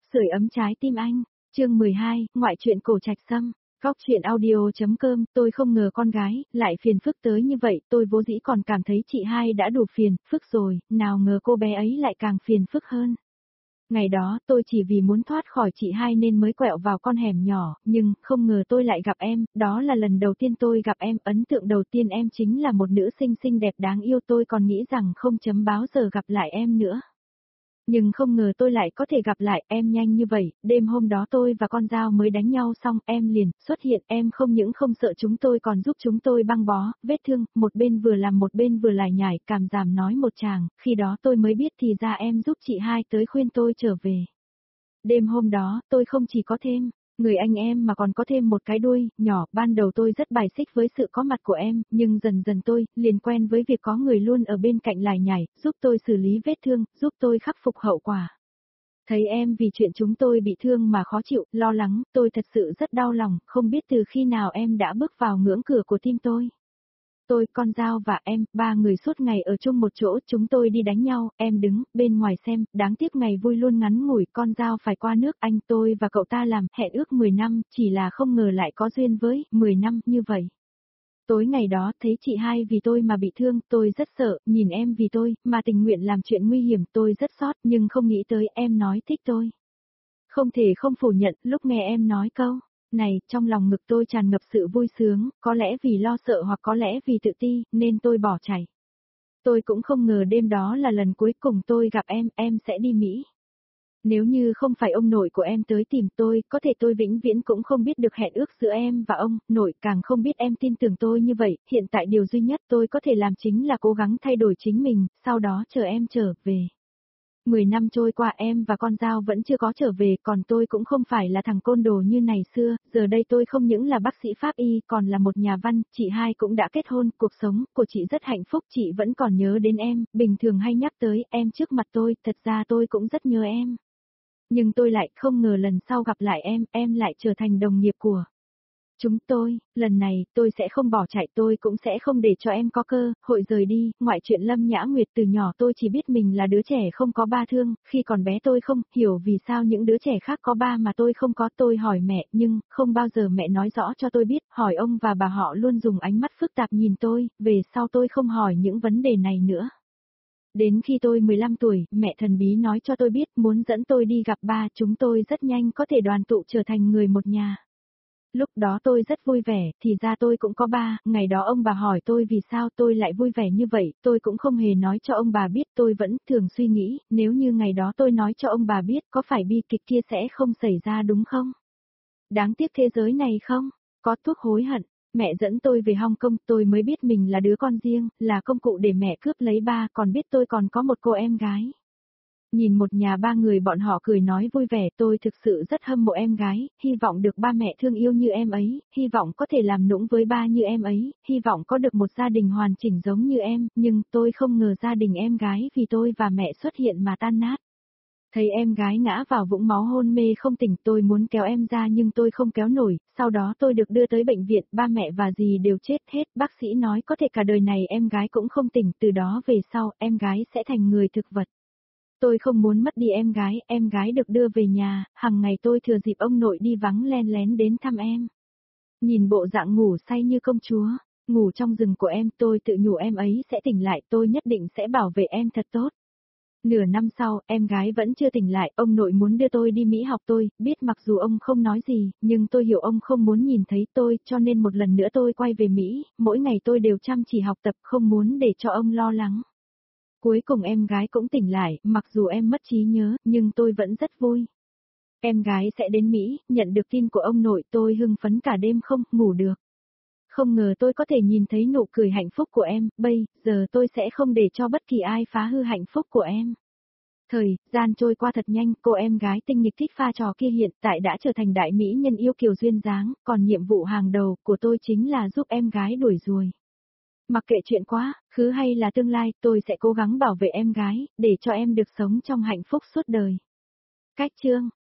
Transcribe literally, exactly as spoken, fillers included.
Sưởi ấm trái tim anh, chương mười hai, ngoại truyện cổ trạch xâm, góc truyện audio.com, tôi không ngờ con gái, lại phiền phức tới như vậy, tôi vốn dĩ còn cảm thấy chị hai đã đủ phiền, phức rồi, nào ngờ cô bé ấy lại càng phiền phức hơn. Ngày đó, tôi chỉ vì muốn thoát khỏi chị hai nên mới quẹo vào con hẻm nhỏ, nhưng, không ngờ tôi lại gặp em, đó là lần đầu tiên tôi gặp em, ấn tượng đầu tiên em chính là một nữ sinh xinh đẹp đáng yêu, tôi còn nghĩ rằng không chấm báo giờ gặp lại em nữa. Nhưng không ngờ tôi lại có thể gặp lại em nhanh như vậy, đêm hôm đó tôi và con dao mới đánh nhau xong, em liền xuất hiện, em không những không sợ chúng tôi còn giúp chúng tôi băng bó, vết thương, một bên vừa làm một bên vừa lải nhải, cảm giảm nói một chàng, khi đó tôi mới biết thì ra em giúp chị hai tới khuyên tôi trở về. Đêm hôm đó, tôi không chỉ có thêm người anh em mà còn có thêm một cái đuôi, nhỏ, ban đầu tôi rất bài xích với sự có mặt của em, nhưng dần dần tôi, liền quen với việc có người luôn ở bên cạnh lải nhải, giúp tôi xử lý vết thương, giúp tôi khắc phục hậu quả. Thấy em vì chuyện chúng tôi bị thương mà khó chịu, lo lắng, tôi thật sự rất đau lòng, không biết từ khi nào em đã bước vào ngưỡng cửa của tim tôi. Tôi, con dao và em, ba người suốt ngày ở chung một chỗ, chúng tôi đi đánh nhau, em đứng bên ngoài xem, đáng tiếc ngày vui luôn ngắn ngủi, con dao phải qua nước, anh tôi và cậu ta làm, hẹn ước mười năm, chỉ là không ngờ lại có duyên với, mười năm, như vậy. Tối ngày đó, thấy chị hai vì tôi mà bị thương, tôi rất sợ, nhìn em vì tôi, mà tình nguyện làm chuyện nguy hiểm, tôi rất xót, nhưng không nghĩ tới em nói thích tôi. Không thể không phủ nhận, lúc nghe em nói câu này, trong lòng ngực tôi tràn ngập sự vui sướng, có lẽ vì lo sợ hoặc có lẽ vì tự ti, nên tôi bỏ chạy. Tôi cũng không ngờ đêm đó là lần cuối cùng tôi gặp em, em sẽ đi Mỹ. Nếu như không phải ông nội của em tới tìm tôi, có thể tôi vĩnh viễn cũng không biết được hẹn ước giữa em và ông, nội càng không biết em tin tưởng tôi như vậy, hiện tại điều duy nhất tôi có thể làm chính là cố gắng thay đổi chính mình, sau đó chờ em trở về. Mười năm trôi qua em và con dao vẫn chưa có trở về, còn tôi cũng không phải là thằng côn đồ như ngày xưa, giờ đây tôi không những là bác sĩ pháp y, còn là một nhà văn, chị hai cũng đã kết hôn, cuộc sống của chị rất hạnh phúc, chị vẫn còn nhớ đến em, bình thường hay nhắc tới em trước mặt tôi, thật ra tôi cũng rất nhớ em. Nhưng tôi lại không ngờ lần sau gặp lại em, em lại trở thành đồng nghiệp của chúng tôi, lần này, tôi sẽ không bỏ chạy, tôi cũng sẽ không để cho em có cơ hội rời đi, ngoại chuyện Lâm Nhã Nguyệt, từ nhỏ tôi chỉ biết mình là đứa trẻ không có ba thương, khi còn bé tôi không hiểu vì sao những đứa trẻ khác có ba mà tôi không có, tôi hỏi mẹ, nhưng, không bao giờ mẹ nói rõ cho tôi biết, hỏi ông và bà họ luôn dùng ánh mắt phức tạp nhìn tôi, về sau tôi không hỏi những vấn đề này nữa. Đến khi tôi mười lăm tuổi, mẹ thần bí nói cho tôi biết muốn dẫn tôi đi gặp ba, chúng tôi rất nhanh có thể đoàn tụ trở thành người một nhà. Lúc đó tôi rất vui vẻ, thì ra tôi cũng có ba, ngày đó ông bà hỏi tôi vì sao tôi lại vui vẻ như vậy, tôi cũng không hề nói cho ông bà biết, tôi vẫn thường suy nghĩ, nếu như ngày đó tôi nói cho ông bà biết, có phải bi kịch kia sẽ không xảy ra đúng không? Đáng tiếc thế giới này không, có thuốc hối hận, mẹ dẫn tôi về Hong Kong, tôi mới biết mình là đứa con riêng, là công cụ để mẹ cướp lấy ba, còn biết tôi còn có một cô em gái. Nhìn một nhà ba người bọn họ cười nói vui vẻ, tôi thực sự rất hâm mộ em gái, hy vọng được ba mẹ thương yêu như em ấy, hy vọng có thể làm nũng với ba như em ấy, hy vọng có được một gia đình hoàn chỉnh giống như em, nhưng tôi không ngờ gia đình em gái vì tôi và mẹ xuất hiện mà tan nát. Thấy em gái ngã vào vũng máu hôn mê không tỉnh, tôi muốn kéo em ra nhưng tôi không kéo nổi, sau đó tôi được đưa tới bệnh viện, ba mẹ và dì đều chết hết, bác sĩ nói có thể cả đời này em gái cũng không tỉnh, từ đó về sau, em gái sẽ thành người thực vật. Tôi không muốn mất đi em gái, em gái được đưa về nhà, hàng ngày tôi thừa dịp ông nội đi vắng len lén đến thăm em. Nhìn bộ dạng ngủ say như công chúa, ngủ trong rừng của em, tôi tự nhủ em ấy sẽ tỉnh lại, tôi nhất định sẽ bảo vệ em thật tốt. Nửa năm sau, em gái vẫn chưa tỉnh lại, ông nội muốn đưa tôi đi Mỹ học, tôi biết mặc dù ông không nói gì, nhưng tôi hiểu ông không muốn nhìn thấy tôi, cho nên một lần nữa tôi quay về Mỹ, mỗi ngày tôi đều chăm chỉ học tập, không muốn để cho ông lo lắng. Cuối cùng em gái cũng tỉnh lại, mặc dù em mất trí nhớ, nhưng tôi vẫn rất vui. Em gái sẽ đến Mỹ, nhận được tin của ông nội, tôi hưng phấn cả đêm không ngủ được. Không ngờ tôi có thể nhìn thấy nụ cười hạnh phúc của em, bây giờ tôi sẽ không để cho bất kỳ ai phá hư hạnh phúc của em. Thời gian trôi qua thật nhanh, cô em gái tinh nghịch thích pha trò kia hiện tại đã trở thành đại mỹ nhân yêu kiều duyên dáng, còn nhiệm vụ hàng đầu của tôi chính là giúp em gái đuổi ruồi. Mặc kệ chuyện quá, khứ hay là tương lai, tôi sẽ cố gắng bảo vệ em gái, để cho em được sống trong hạnh phúc suốt đời. Cách chương